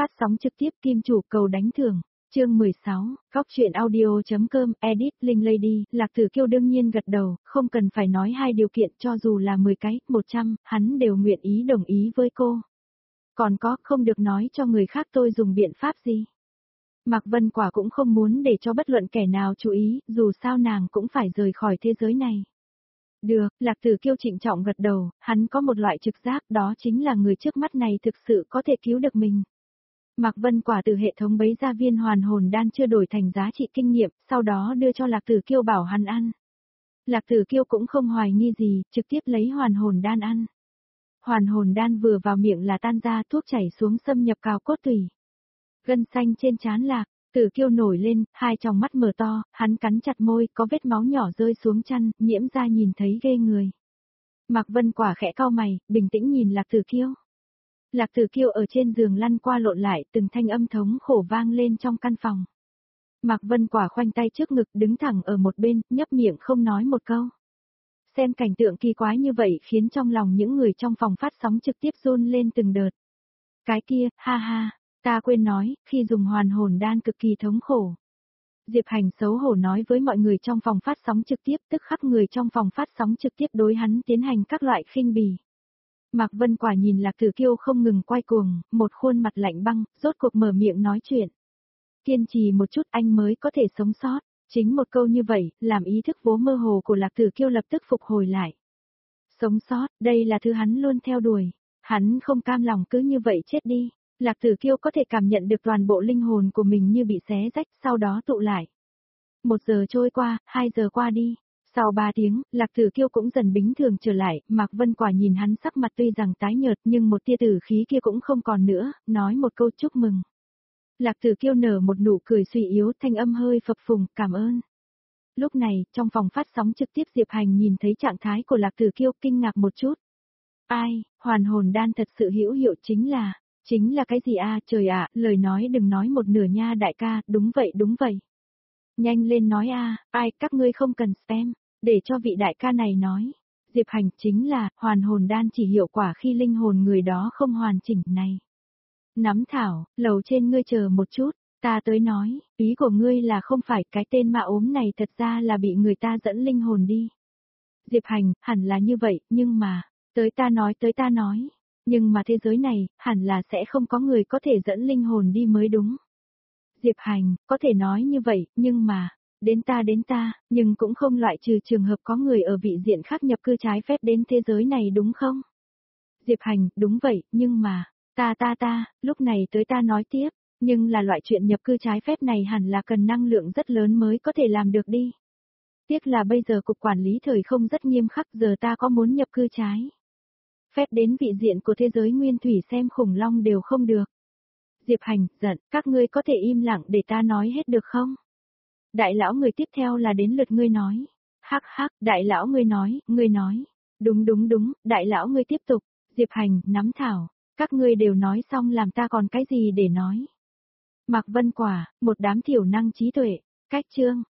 phát sóng trực tiếp Kim Chủ cầu đánh thưởng. Chương 16, Góc truyện audio.com, edit, Linh Lady, Lạc Tử Kiêu đương nhiên gật đầu, không cần phải nói hai điều kiện cho dù là 10 cái, 100, hắn đều nguyện ý đồng ý với cô. Còn có, không được nói cho người khác tôi dùng biện pháp gì. Mạc Vân Quả cũng không muốn để cho bất luận kẻ nào chú ý, dù sao nàng cũng phải rời khỏi thế giới này. Được, Lạc Tử Kiêu trịnh trọng gật đầu, hắn có một loại trực giác, đó chính là người trước mắt này thực sự có thể cứu được mình. Mạc Vân Quả từ hệ thống bấy ra viên hoàn hồn đan chưa đổi thành giá trị kinh nghiệm, sau đó đưa cho Lạc Tử Kiêu bảo hắn ăn. Lạc Tử Kiêu cũng không hoài nghi gì, trực tiếp lấy hoàn hồn đan ăn. Hoàn hồn đan vừa vào miệng là tan ra, thuốc chảy xuống xâm nhập cào cốt tủy. Gân xanh trên trán Lạc Tử Kiêu nổi lên, hai tròng mắt mở to, hắn cắn chặt môi, có vết máu nhỏ rơi xuống chăn, nhiễm ra nhìn thấy ghê người. Mạc Vân Quả khẽ cau mày, bình tĩnh nhìn Lạc Tử Kiêu. Lạc Tử Kiêu ở trên giường lăn qua lộn lại, từng thanh âm thống khổ vang lên trong căn phòng. Mạc Vân Quả khoanh tay trước ngực đứng thẳng ở một bên, nhấp miệng không nói một câu. Xem cảnh tượng kỳ quái như vậy khiến trong lòng những người trong phòng phát sóng trực tiếp run lên từng đợt. Cái kia, ha ha, ta quên nói, khi dùng hoàn hồn đan cực kỳ thống khổ. Diệp Hành xấu hổ nói với mọi người trong phòng phát sóng trực tiếp, tức khắc người trong phòng phát sóng trực tiếp đối hắn tiến hành các loại khinh bỉ. Mạc Vân Quả nhìn Lạc Tử Kiêu không ngừng quay cuồng, một khuôn mặt lạnh băng, rốt cuộc mở miệng nói chuyện. Kiên trì một chút anh mới có thể sống sót. Chính một câu như vậy, làm ý thức vố mơ hồ của Lạc Tử Kiêu lập tức phục hồi lại. Sống sót, đây là thứ hắn luôn theo đuổi. Hắn không cam lòng cứ như vậy chết đi. Lạc Tử Kiêu có thể cảm nhận được toàn bộ linh hồn của mình như bị xé rách, sau đó tụ lại. 1 giờ trôi qua, 2 giờ qua đi. Sau 3 tiếng, Lạc Tử Kiêu cũng dần bình thường trở lại, Mạc Vân Quả nhìn hắn sắc mặt tuy rằng tái nhợt nhưng một tia tử khí kia cũng không còn nữa, nói một câu chúc mừng. Lạc Tử Kiêu nở một nụ cười suy yếu, thanh âm hơi phập phùng, cảm ơn. Lúc này, trong phòng phát sóng trực tiếp Diệp Hành nhìn thấy trạng thái của Lạc Tử Kiêu kinh ngạc một chút. Ai, hoàn hồn đan thật sự hữu hiệu chính là cái gì a trời ạ, lời nói đừng nói một nửa nha đại ca, đúng vậy. Nhanh lên nói a, ai, các ngươi không cần spam, để cho vị đại ca này nói. Diệp Hành chính là, hoàn hồn đan chỉ hiệu quả khi linh hồn người đó không hoàn chỉnh này. Nắm thảo, lầu trên ngươi chờ một chút, ta tới nói, ý của ngươi là không phải cái tên ma ốm này thật ra là bị người ta dẫn linh hồn đi. Diệp Hành, hẳn là như vậy, nhưng mà, tới ta nói, nhưng mà thế giới này, hẳn là sẽ không có người có thể dẫn linh hồn đi mới đúng. Diệp Hành, có thể nói như vậy, nhưng mà, đến ta, nhưng cũng không loại trừ trường hợp có người ở vị diện khác nhập cư trái phép đến thế giới này đúng không? Diệp Hành, đúng vậy, nhưng mà, ta, lúc này tới ta nói tiếp, nhưng là loại chuyện nhập cư trái phép này hẳn là cần năng lượng rất lớn mới có thể làm được đi. Tiếc là bây giờ cục quản lý thời không rất nghiêm khắc, giờ ta có muốn nhập cư trái phép đến vị diện của thế giới nguyên thủy xem khủng long đều không được. Diệp Hành, giận, các ngươi có thể im lặng để ta nói hết được không? Đại lão người tiếp theo là đến lượt ngươi nói. Hắc, đại lão ngươi nói. Đúng, đại lão ngươi tiếp tục. Diệp Hành, nắm thảo, các ngươi đều nói xong làm ta còn cái gì để nói. Mạc Vân Quả, một đám thiểu năng trí tuệ, cách chương,